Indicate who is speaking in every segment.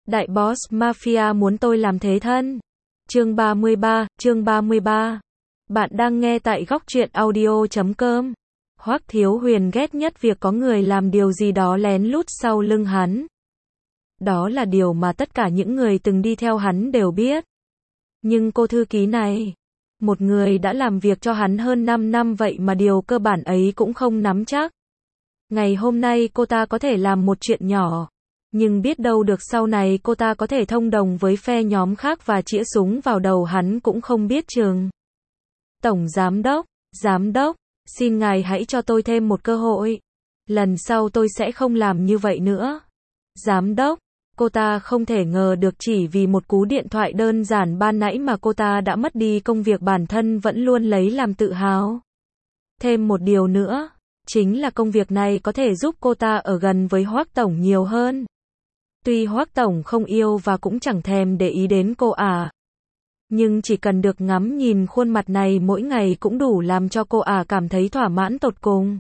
Speaker 1: Đại boss mafia muốn tôi làm thế thân. Chương 33. Bạn đang nghe tại góc truyện audio.com. Hoắc Thiếu Huyền ghét nhất việc có người làm điều gì đó lén lút sau lưng hắn. Đó là điều mà tất cả những người từng đi theo hắn đều biết. Nhưng cô thư ký này, một người đã làm việc cho hắn hơn 5 năm vậy mà điều cơ bản ấy cũng không nắm chắc. Ngày hôm nay cô ta có thể làm một chuyện nhỏ, nhưng biết đâu được sau này cô ta có thể thông đồng với phe nhóm khác và chĩa súng vào đầu hắn cũng không biết chừng. Tổng giám đốc, xin ngài hãy cho tôi thêm một cơ hội. Lần sau tôi sẽ không làm như vậy nữa. Giám đốc, cô ta không thể ngờ được chỉ vì một cú điện thoại đơn giản ban nãy mà cô ta đã mất đi công việc bản thân vẫn luôn lấy làm tự hào. Thêm một điều nữa, chính là công việc này có thể giúp cô ta ở gần với Hoắc Tổng nhiều hơn. Tuy Hoắc Tổng không yêu và cũng chẳng thèm để ý đến cô nhưng chỉ cần được ngắm nhìn khuôn mặt này mỗi ngày cũng đủ làm cho cô cảm thấy thỏa mãn tột cùng.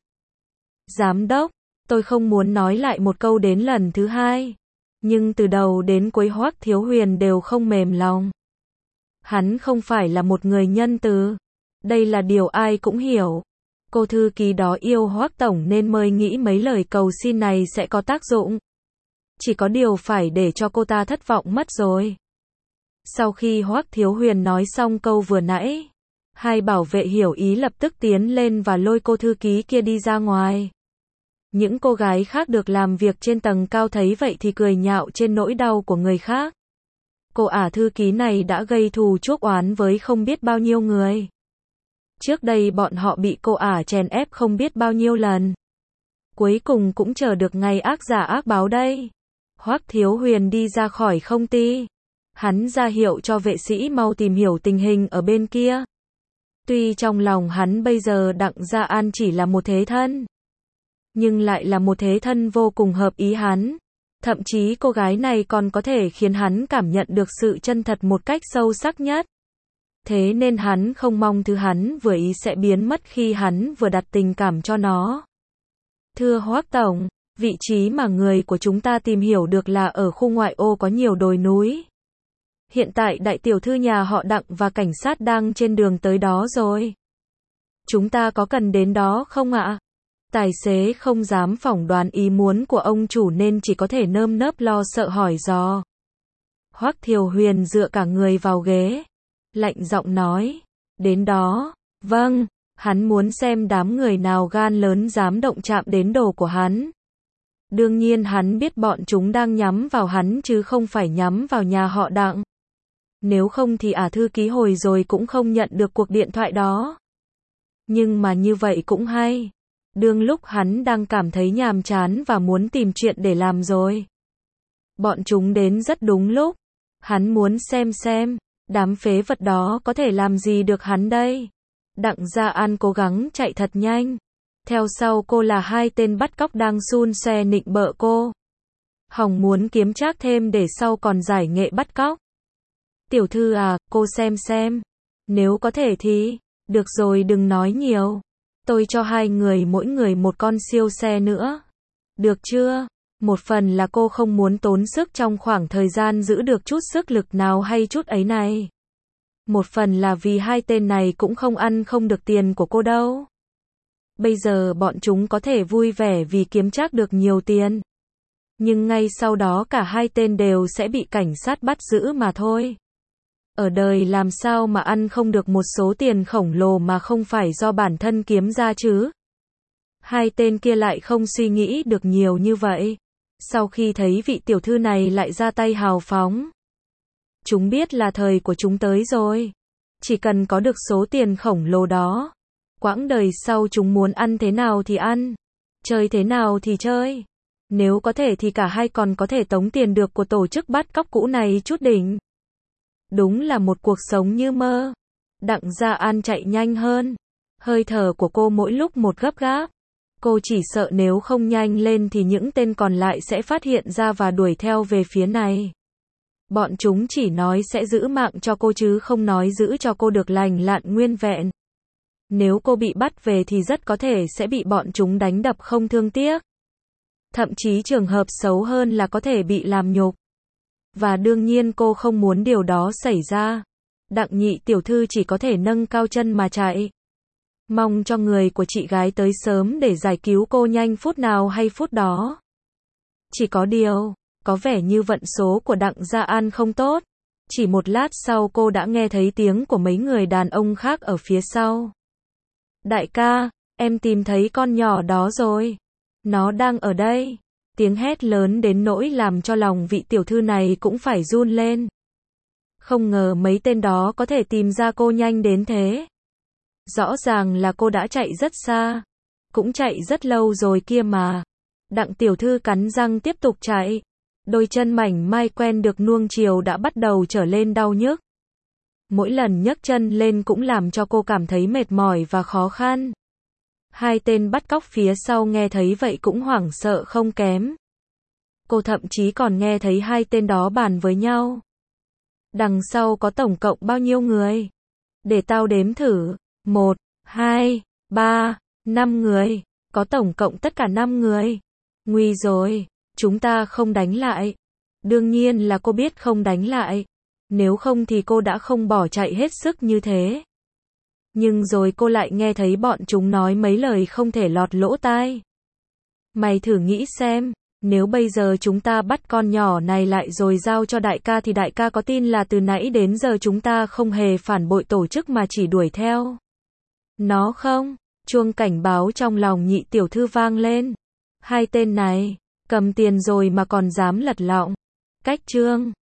Speaker 1: Giám đốc, tôi không muốn nói lại một câu đến lần thứ hai. Nhưng từ đầu đến cuối Hoắc Thiếu Huyền đều không mềm lòng. Hắn không phải là một người nhân từ. Đây là điều ai cũng hiểu. Cô thư ký đó yêu Hoắc Tổng nên mới nghĩ mấy lời cầu xin này sẽ có tác dụng. Chỉ có điều phải để cho cô ta thất vọng mất rồi. Sau khi Hoắc Thiếu Huyền nói xong câu vừa nãy, hai bảo vệ hiểu ý lập tức tiến lên và lôi cô thư ký kia đi ra ngoài. Những cô gái khác được làm việc trên tầng cao thấy vậy thì cười nhạo trên nỗi đau của người khác. Cô thư ký này đã gây thù chuốc oán với không biết bao nhiêu người. Trước đây bọn họ bị cô chèn ép không biết bao nhiêu lần. Cuối cùng cũng chờ được ngày ác giả ác báo đây. Hoắc Thiếu Huyền đi ra khỏi công ty. Hắn ra hiệu cho vệ sĩ mau tìm hiểu tình hình ở bên kia. Tuy trong lòng hắn bây giờ Đặng Gia An chỉ là một thế thân, nhưng lại là một thế thân vô cùng hợp ý hắn. Thậm chí cô gái này còn có thể khiến hắn cảm nhận được sự chân thật một cách sâu sắc nhất. Thế nên hắn không mong thứ hắn vừa ý sẽ biến mất khi hắn vừa đặt tình cảm cho nó. Thưa Hoắc Tổng, vị trí mà người của chúng ta tìm hiểu được là ở khu ngoại ô có nhiều đồi núi. Hiện tại đại tiểu thư nhà họ Đặng và cảnh sát đang trên đường tới đó rồi. Chúng ta có cần đến đó không ạ? Tài xế không dám phỏng đoán ý muốn của ông chủ nên chỉ có thể nơm nớp lo sợ hỏi dò. Hoắc Thiếu Huyền dựa cả người vào ghế, lạnh giọng nói, đến đó, vâng, hắn muốn xem đám người nào gan lớn dám động chạm đến đồ của hắn. Đương nhiên hắn biết bọn chúng đang nhắm vào hắn chứ không phải nhắm vào nhà họ Đặng. Nếu không thì thư ký hồi rồi cũng không nhận được cuộc điện thoại đó. Nhưng mà như vậy cũng hay. Đương lúc hắn đang cảm thấy nhàm chán và muốn tìm chuyện để làm rồi. Bọn chúng đến rất đúng lúc. Hắn muốn xem, đám phế vật đó có thể làm gì được hắn đây. Đặng Gia An cố gắng chạy thật nhanh. Theo sau cô là hai tên bắt cóc đang xun xoe nịnh bợ cô. Hòng muốn kiếm trác thêm để sau còn giải nghệ bắt cóc. Tiểu thư cô xem. Nếu có thể thì, được rồi đừng nói nhiều. Tôi cho hai người mỗi người một con siêu xe nữa. Được chưa? Một phần là cô không muốn tốn sức trong khoảng thời gian giữ được chút sức lực nào hay chút ấy này. Một phần là vì hai tên này cũng không ăn không được tiền của cô đâu. Bây giờ bọn chúng có thể vui vẻ vì kiếm trác được nhiều tiền. Nhưng ngay sau đó cả hai tên đều sẽ bị cảnh sát bắt giữ mà thôi. Ở đời làm sao mà ăn không được một số tiền khổng lồ mà không phải do bản thân kiếm ra chứ? Hai tên kia lại không suy nghĩ được nhiều như vậy. Sau khi thấy vị tiểu thư này lại ra tay hào phóng. Chúng biết là thời của chúng tới rồi. Chỉ cần có được số tiền khổng lồ đó. Quãng đời sau chúng muốn ăn thế nào thì ăn. Chơi thế nào thì chơi. Nếu có thể thì cả hai còn có thể tống tiền được của tổ chức bắt cóc cũ này chút đỉnh. Đúng là một cuộc sống như mơ. Đặng Gia An chạy nhanh hơn. Hơi thở của cô mỗi lúc một gấp gáp. Cô chỉ sợ nếu không nhanh lên thì những tên còn lại sẽ phát hiện ra và đuổi theo về phía này. Bọn chúng chỉ nói sẽ giữ mạng cho cô chứ không nói giữ cho cô được lành lặn nguyên vẹn. Nếu cô bị bắt về thì rất có thể sẽ bị bọn chúng đánh đập không thương tiếc. Thậm chí trường hợp xấu hơn là có thể bị làm nhục. Và đương nhiên cô không muốn điều đó xảy ra. Đặng nhị tiểu thư chỉ có thể nâng cao chân mà chạy. Mong cho người của chị gái tới sớm để giải cứu cô nhanh phút nào hay phút đó. Chỉ có điều, có vẻ như vận số của Đặng Gia An không tốt. Chỉ một lát sau cô đã nghe thấy tiếng của mấy người đàn ông khác ở phía sau. Đại ca, em tìm thấy con nhỏ đó rồi. Nó đang ở đây. Tiếng hét lớn đến nỗi làm cho lòng vị tiểu thư này cũng phải run lên. Không ngờ mấy tên đó có thể tìm ra cô nhanh đến thế. Rõ ràng là cô đã chạy rất xa. Cũng chạy rất lâu rồi kia mà. Đặng tiểu thư cắn răng tiếp tục chạy. Đôi chân mảnh mai quen được nuông chiều đã bắt đầu trở lên đau nhức. Mỗi lần nhấc chân lên cũng làm cho cô cảm thấy mệt mỏi và khó khăn. Hai tên bắt cóc phía sau nghe thấy vậy cũng hoảng sợ không kém. Cô thậm chí còn nghe thấy hai tên đó bàn với nhau. Đằng sau có tổng cộng bao nhiêu người? Để tao đếm thử. 1, 2, 3, 5 người. Có tổng cộng tất cả 5 người. Nguy rồi, chúng ta không đánh lại. Đương nhiên là cô biết không đánh lại. Nếu không thì cô đã không bỏ chạy hết sức như thế. Nhưng rồi cô lại nghe thấy bọn chúng nói mấy lời không thể lọt lỗ tai. Mày thử nghĩ xem, nếu bây giờ chúng ta bắt con nhỏ này lại rồi giao cho đại ca thì đại ca có tin là từ nãy đến giờ chúng ta không hề phản bội tổ chức mà chỉ đuổi theo nó không? Chuông cảnh báo trong lòng nhị tiểu thư vang lên. Hai tên này, cầm tiền rồi mà còn dám lật lọng. Cách chương